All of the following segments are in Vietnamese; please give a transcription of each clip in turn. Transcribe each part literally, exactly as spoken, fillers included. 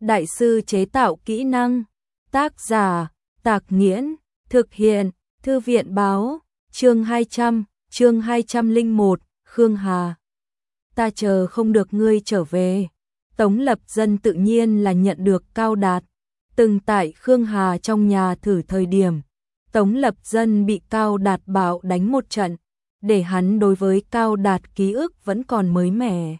đại sư chế tạo kỹ năng. Tác giả, Tạc Nghiễn, thực hiện, Thư viện báo, chương hai trăm, chương hai trăm lẻ một, Khương Hà. Ta chờ không được ngươi trở về. Tống Lập Dân tự nhiên là nhận được Cao Đạt. Từng tại Khương Hà trong nhà thử thời điểm, Tống Lập Dân bị Cao Đạt bạo đánh một trận, để hắn đối với Cao Đạt ký ức vẫn còn mới mẻ.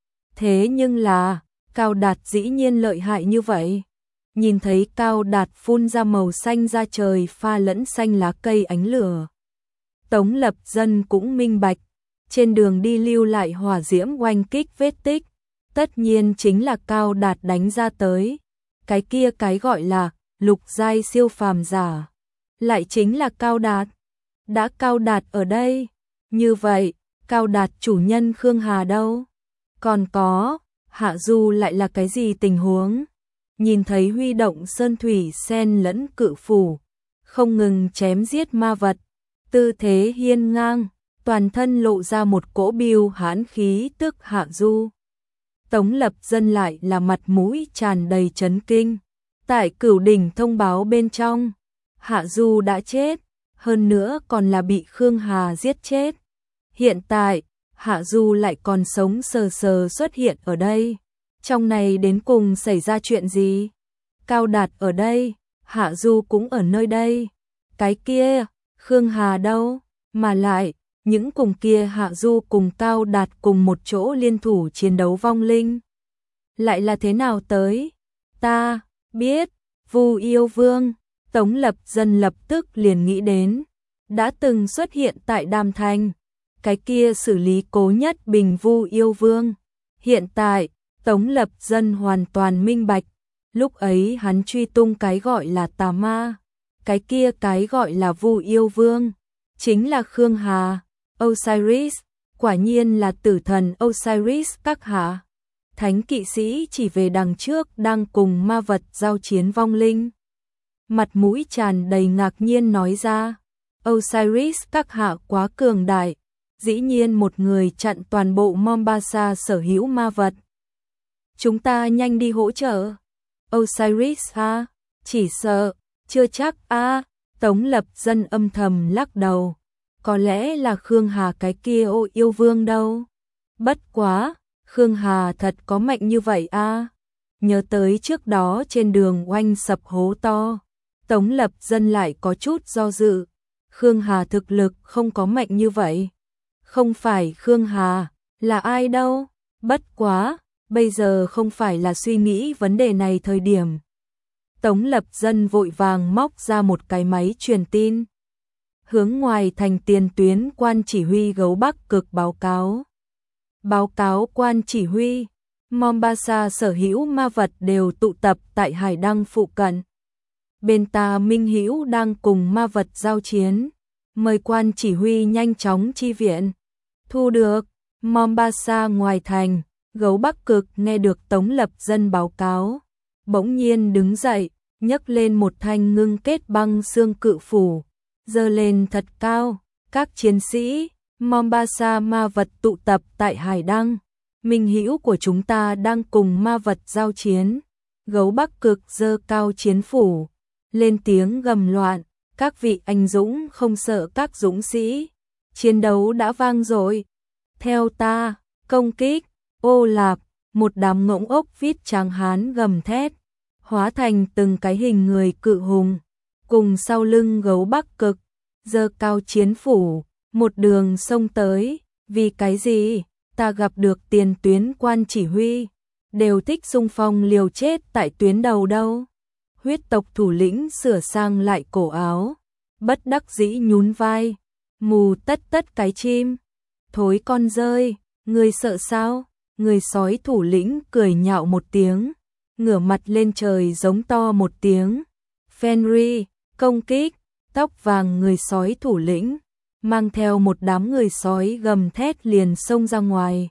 Thế nhưng là, Cao Đạt dĩ nhiên lợi hại như vậy. Nhìn thấy Cao Đạt phun ra màu xanh da trời pha lẫn xanh lá cây ánh lửa. Tống Lập Dân cũng minh bạch, trên đường đi lưu lại hỏa diễm oanh kích vết tích, tất nhiên chính là Cao Đạt đánh ra tới. Cái kia cái gọi là lục giai siêu phàm giả, lại chính là Cao Đạt. Đã Cao Đạt ở đây, như vậy, Cao Đạt chủ nhân Khương Hà đâu? Còn có, Hạ Du lại là cái gì tình huống? Nhìn thấy huy động sơn thủy sen lẫn cự phủ, không ngừng chém giết ma vật, tư thế hiên ngang, toàn thân lộ ra một cỗ biêu hãn khí tức Hạ Du. Tống Lập Dân lại là mặt mũi tràn đầy chấn kinh. Tại Cửu Đỉnh thông báo bên trong, Hạ Du đã chết, hơn nữa còn là bị Khương Hà giết chết. Hiện tại, Hạ Du lại còn sống sờ sờ xuất hiện ở đây. Trong này đến cùng xảy ra chuyện gì? Cao Đạt ở đây, Hạ Du cũng ở nơi đây. Cái kia, Khương Hà đâu? Mà lại, những cùng kia Hạ Du cùng Cao Đạt cùng một chỗ liên thủ chiến đấu vong linh. Lại là thế nào tới? Ta biết, Vu Yêu Vương. Tống Lập Dân lập tức liền nghĩ đến, đã từng xuất hiện tại Đàm Thành, cái kia xử lý Cố Nhất Bình Vu Yêu Vương. Hiện tại, Tống Lập Dân hoàn toàn minh bạch, lúc ấy hắn truy tung cái gọi là tà ma, cái kia cái gọi là Vu Yêu Vương, chính là Khương Hà, Osiris, quả nhiên là tử thần Osiris các hạ. Thánh kỵ sĩ chỉ về đằng trước đang cùng ma vật giao chiến vong linh. Mặt mũi tràn đầy ngạc nhiên nói ra, Osiris các hạ quá cường đại, dĩ nhiên một người chặn toàn bộ Mombasa sở hữu ma vật. Chúng ta nhanh đi hỗ trợ. Osiris ha, chỉ sợ, chưa chắc a. Tống Lập Dân âm thầm lắc đầu, có lẽ là Khương Hà cái kia ô yêu vương đâu. Bất quá, Khương Hà thật có mạnh như vậy a. Nhớ tới trước đó trên đường oanh sập hố to, Tống Lập Dân lại có chút do dự. Khương Hà thực lực không có mạnh như vậy. Không phải Khương Hà, là ai đâu? Bất quá, bây giờ không phải là suy nghĩ vấn đề này thời điểm. Tống Lập Dân vội vàng móc ra một cái máy truyền tin. Hướng ngoài thành tiền tuyến quan chỉ huy Gấu Bắc Cực báo cáo. Báo cáo quan chỉ huy, Mombasa sở hữu ma vật đều tụ tập tại Hải Đăng phụ cận. Bên ta Minh Hữu đang cùng ma vật giao chiến, mời quan chỉ huy nhanh chóng chi viện. Thu được, Mombasa ngoài thành, Gấu Bắc Cực nghe được Tống Lập Dân báo cáo, bỗng nhiên đứng dậy, nhấc lên một thanh ngưng kết băng xương cự phủ, giơ lên thật cao. Các chiến sĩ Mombasa ma vật tụ tập tại Hải Đăng, Minh Hữu của chúng ta đang cùng ma vật giao chiến. Gấu Bắc Cực giơ cao chiến phủ, lên tiếng gầm loạn, các vị anh dũng không sợ các dũng sĩ, chiến đấu đã vang rồi. Theo ta, công kích. Ô Lạp, một đám ngỗng ốc vít tráng hán gầm thét, hóa thành từng cái hình người cự hùng, cùng sau lưng Gấu Bắc Cực, giơ cao chiến phủ, một đường xông tới. Vì cái gì? Ta gặp được tiền tuyến quan chỉ huy, đều thích xung phong liều chết tại tuyến đầu đâu. Huyết tộc thủ lĩnh sửa sang lại cổ áo, bất đắc dĩ nhún vai, mù tất tất cái chim, thối con rơi, ngươi sợ sao? Người sói thủ lĩnh cười nhạo một tiếng, ngửa mặt lên trời giống to một tiếng. Fenry, công kích. Tóc vàng người sói thủ lĩnh, mang theo một đám người sói gầm thét liền xông ra ngoài.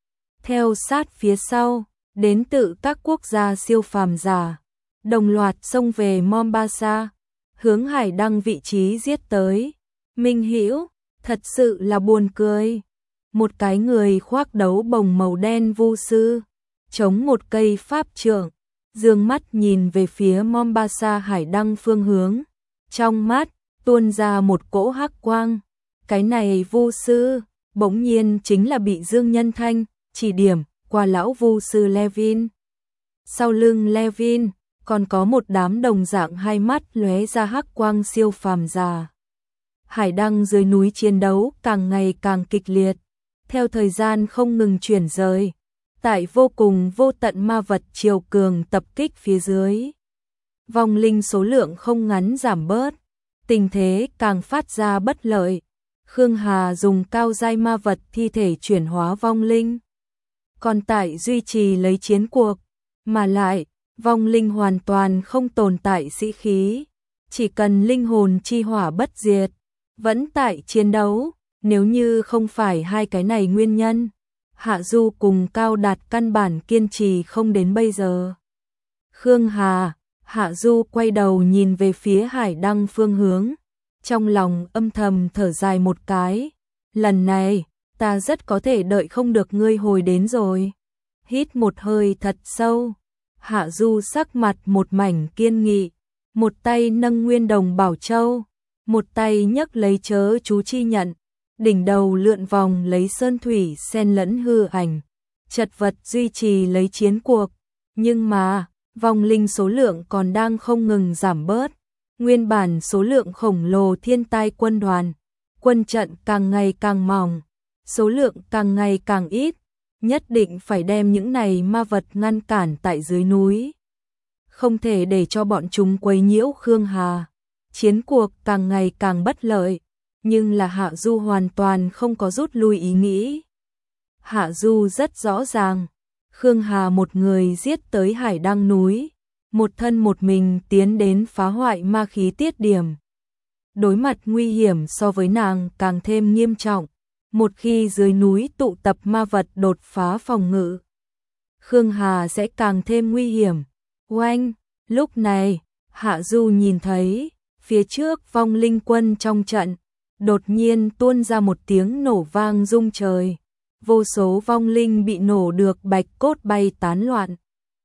Theo sát phía sau, đến từ các quốc gia siêu phàm giả, đồng loạt xông về Mombasa, hướng Hải Đăng vị trí giết tới. Minh Hữu, thật sự là buồn cười. Một cái người khoác đấu bồng màu đen vu sư, chống một cây pháp trượng, dương mắt nhìn về phía Mombasa hải đăng phương hướng, trong mắt tuôn ra một cỗ hắc quang. Cái này vu sư, bỗng nhiên chính là bị Dương Nhân Thanh chỉ điểm qua lão vu sư Levin. Sau lưng Levin còn có một đám đồng dạng hai mắt lóe ra hắc quang siêu phàm già. Hải đăng dưới núi chiến đấu càng ngày càng kịch liệt, theo thời gian không ngừng chuyển rời, tại vô cùng vô tận ma vật triều cường tập kích phía dưới. Vong linh số lượng không ngắn giảm bớt, tình thế càng phát ra bất lợi. Khương Hà dùng cao giai ma vật thi thể chuyển hóa vong linh, còn tại duy trì lấy chiến cuộc, mà lại vong linh hoàn toàn không tồn tại sĩ khí, chỉ cần linh hồn chi hỏa bất diệt, vẫn tại chiến đấu. Nếu như không phải hai cái này nguyên nhân, Hạ Du cùng Cao Đạt căn bản kiên trì không đến bây giờ. Khương Hà, Hạ Du quay đầu nhìn về phía hải đăng phương hướng, trong lòng âm thầm thở dài một cái. Lần này, ta rất có thể đợi không được ngươi hồi đến rồi. Hít một hơi thật sâu, Hạ Du sắc mặt một mảnh kiên nghị, một tay nâng Nguyên Đồng Bảo Châu, một tay nhấc lấy chớ chú chi nhận, đỉnh đầu lượn vòng lấy sơn thủy xen lẫn hư ảnh, chật vật duy trì lấy chiến cuộc. Nhưng mà, vong linh số lượng còn đang không ngừng giảm bớt. Nguyên bản số lượng khổng lồ thiên tai quân đoàn, quân trận càng ngày càng mỏng, số lượng càng ngày càng ít, nhất định phải đem những này ma vật ngăn cản tại dưới núi. Không thể để cho bọn chúng quấy nhiễu Khương Hà. Chiến cuộc càng ngày càng bất lợi, nhưng là Hạ Du hoàn toàn không có rút lui ý nghĩ. Hạ Du rất rõ ràng, Khương Hà một người giết tới hải đăng núi, một thân một mình tiến đến phá hoại ma khí tiết điểm. Đối mặt nguy hiểm so với nàng càng thêm nghiêm trọng, một khi dưới núi tụ tập ma vật đột phá phòng ngự, Khương Hà sẽ càng thêm nguy hiểm. Oanh, lúc này, Hạ Du nhìn thấy, phía trước vong linh quân trong trận, đột nhiên tuôn ra một tiếng nổ vang rung trời. Vô số vong linh bị nổ được bạch cốt bay tán loạn.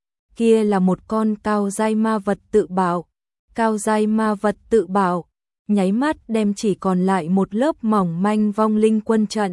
Kia là một con cao giai ma vật tự bạo. Cao giai ma vật tự bạo, nháy mắt đem chỉ còn lại một lớp mỏng manh vong linh quân trận.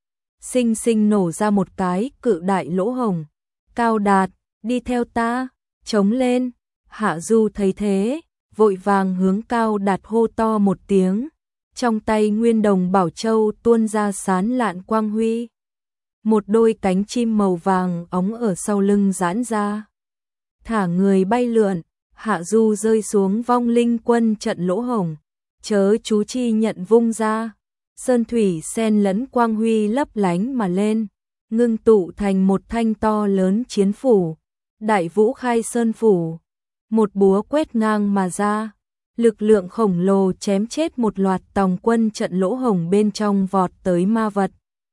Sinh sinh nổ ra một cái cự đại lỗ hổng. Cao Đạt, đi theo ta, chống lên. Hạ Du thấy thế, vội vàng hướng Cao Đạt hô to một tiếng. Trong tay Nguyên Đồng Bảo Châu tuôn ra sán lạn quang huy. Một đôi cánh chim màu vàng óng ở sau lưng giãn ra. Thả người bay lượn, Hạ Du rơi xuống vong linh quân trận lỗ hổng. Chớ chú chi nhận vung ra. Sơn thủy xen lẫn quang huy lấp lánh mà lên, ngưng tụ thành một thanh to lớn chiến phủ. Đại Vũ Khai Sơn Phủ. Một búa quét ngang mà ra. Lực lượng khổng lồ chém chết một loạt tòng quân trận lỗ hổng bên trong vọt tới ma vật.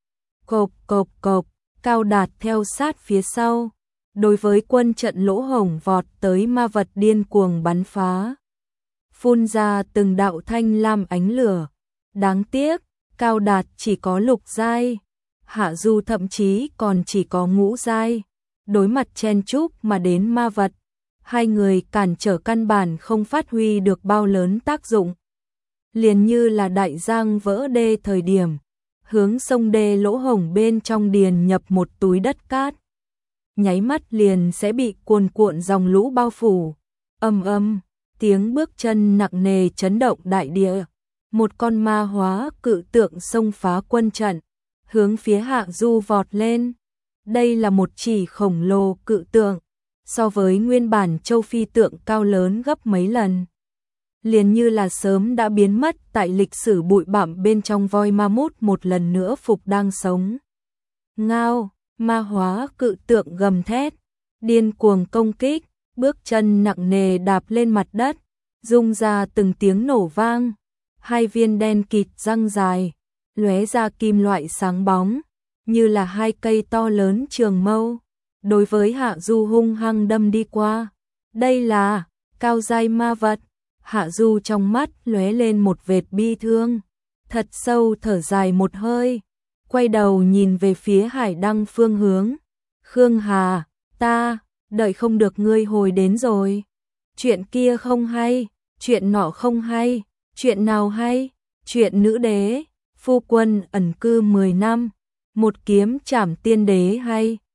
Cộp cộp cộp, Cao Đạt theo sát phía sau. Đối với quân trận lỗ hổng vọt tới ma vật điên cuồng bắn phá. Phun ra từng đạo thanh lam ánh lửa. Đáng tiếc, Cao Đạt chỉ có lục giai. Hạ Du thậm chí còn chỉ có ngũ giai. Đối mặt chen chúc mà đến ma vật, hai người cản trở căn bản không phát huy được bao lớn tác dụng. Liền như là đại giang vỡ đê thời điểm, hướng sông đê lỗ hổng bên trong điền nhập một túi đất cát. Nháy mắt liền sẽ bị cuồn cuộn dòng lũ bao phủ. Ầm ầm, tiếng bước chân nặng nề chấn động đại địa. Một con ma hóa cự tượng xông phá quân trận, hướng phía Hạ Du vọt lên. Đây là một chỉ khổng lồ cự tượng, so với nguyên bản châu phi tượng cao lớn gấp mấy lần. Liền như là sớm đã biến mất tại lịch sử bụi bặm bên trong voi ma mút một lần nữa phục đang sống. Ngao, ma hóa cự tượng gầm thét, điên cuồng công kích, bước chân nặng nề đạp lên mặt đất, rung ra từng tiếng nổ vang. Hai viên đen kịt răng dài, lóe ra kim loại sáng bóng, như là hai cây to lớn trường mâu. Đối với Hạ Du hung hăng đâm đi qua. Đây là cao giai ma vật. Hạ Du trong mắt lóe lên một vệt bi thương, thật sâu thở dài một hơi, quay đầu nhìn về phía hải đăng phương hướng. Khương Hà, ta, đợi không được ngươi hồi đến rồi. Chuyện kia không hay, chuyện nọ không hay, chuyện nào hay? Chuyện nữ đế, phu quân ẩn cư mười năm, một kiếm trảm tiên đế hay.